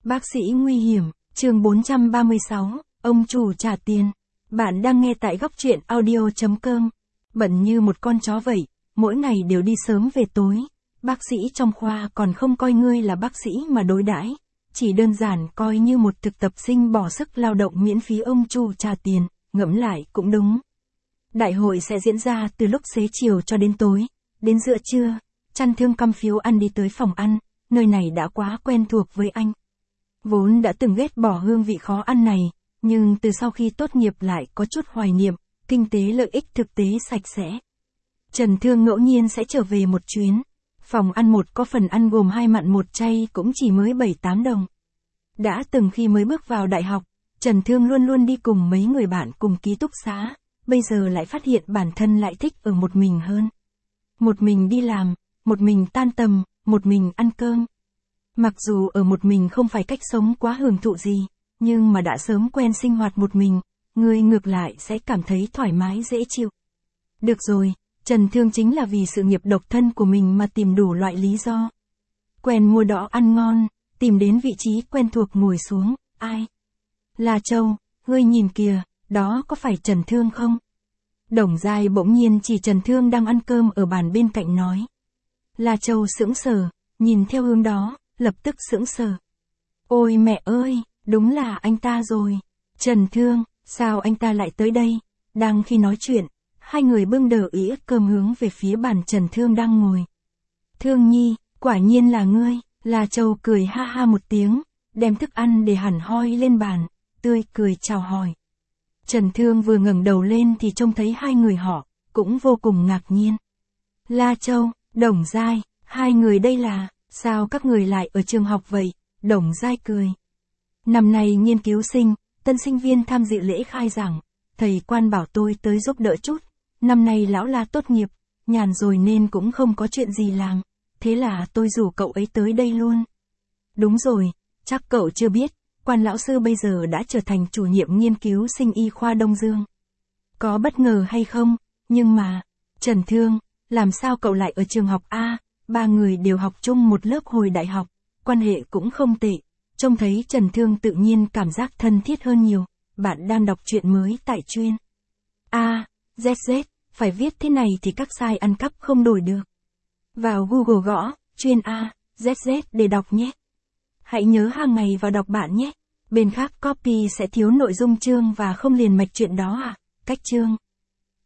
Bác sĩ nguy hiểm, chương 436, ông chủ trả tiền. Bạn đang nghe tại góc truyện audio.com. Bận như một con chó vậy, mỗi ngày đều đi sớm về tối. Bác sĩ trong khoa còn không coi ngươi là bác sĩ mà đối đãi, chỉ đơn giản coi như một thực tập sinh bỏ sức lao động miễn phí ông chủ trả tiền, ngẫm lại cũng đúng. Đại hội sẽ diễn ra từ lúc xế chiều cho đến tối, đến giữa trưa, Trăn Thương căm phiếu ăn đi tới phòng ăn, nơi này đã quá quen thuộc với anh. Vốn đã từng ghét bỏ hương vị khó ăn này, nhưng từ sau khi tốt nghiệp lại có chút hoài niệm, kinh tế lợi ích thực tế sạch sẽ. Trần Thương ngẫu nhiên sẽ trở về một chuyến. Phòng ăn một có phần ăn gồm 2 mặn 1 chay cũng chỉ mới 7-8 đồng. Đã từng khi mới bước vào đại học, Trần Thương luôn luôn đi cùng mấy người bạn cùng ký túc xá, bây giờ lại phát hiện bản thân lại thích ở một mình hơn. Một mình đi làm, một mình tan tầm, một mình ăn cơm. Mặc dù ở một mình không phải cách sống quá hưởng thụ gì, nhưng mà đã sớm quen sinh hoạt một mình, người ngược lại sẽ cảm thấy thoải mái dễ chịu. Được rồi, Trần Thương chính là vì sự nghiệp độc thân của mình mà tìm đủ loại lý do. Quen mua đỏ ăn ngon, tìm đến vị trí quen thuộc ngồi xuống, ai? Là Châu, ngươi nhìn kìa, đó có phải Trần Thương không? Đồng Giai bỗng nhiên chỉ Trần Thương đang ăn cơm ở bàn bên cạnh nói. La Châu sững sờ, nhìn theo hướng đó, lập tức sững sờ. Ôi mẹ ơi, đúng là anh ta rồi. Trần Thương, sao anh ta lại tới đây? Đang khi nói chuyện, hai người bưng đờ ĩa cơm hướng về phía bàn Trần Thương đang ngồi. Thương Nhi, quả nhiên là ngươi. La Châu cười ha ha một tiếng, đem thức ăn để hẳn hoi lên bàn, tươi cười chào hỏi. Trần Thương vừa ngẩng đầu lên thì trông thấy hai người họ, cũng vô cùng ngạc nhiên. La Châu, Đồng Giai, hai người đây là, sao các người lại ở trường học vậy? Đồng Giai cười. Năm nay nghiên cứu sinh, tân sinh viên tham dự lễ khai giảng, thầy quan bảo tôi tới giúp đỡ chút. Năm nay lão La tốt nghiệp, nhàn rồi nên cũng không có chuyện gì làm, thế là tôi rủ cậu ấy tới đây luôn. Đúng rồi, chắc cậu chưa biết, Quan lão sư bây giờ đã trở thành chủ nhiệm nghiên cứu sinh y khoa Đông Dương. Có bất ngờ hay không? Nhưng mà, Trần Thương, làm sao cậu lại ở trường học A? Ba người đều học chung một lớp hồi đại học, quan hệ cũng không tệ. Trông thấy Trần Thương tự nhiên cảm giác thân thiết hơn nhiều. Bạn đang đọc truyện mới tại chuyên ZZ, phải viết thế này thì các sai ăn cắp không đổi được. Vào Google gõ, chuyên ZZ để đọc nhé. Hãy nhớ hàng ngày vào đọc bạn nhé. Bên khác copy sẽ thiếu nội dung chương và không liền mạch chuyện đó à? Cách chương.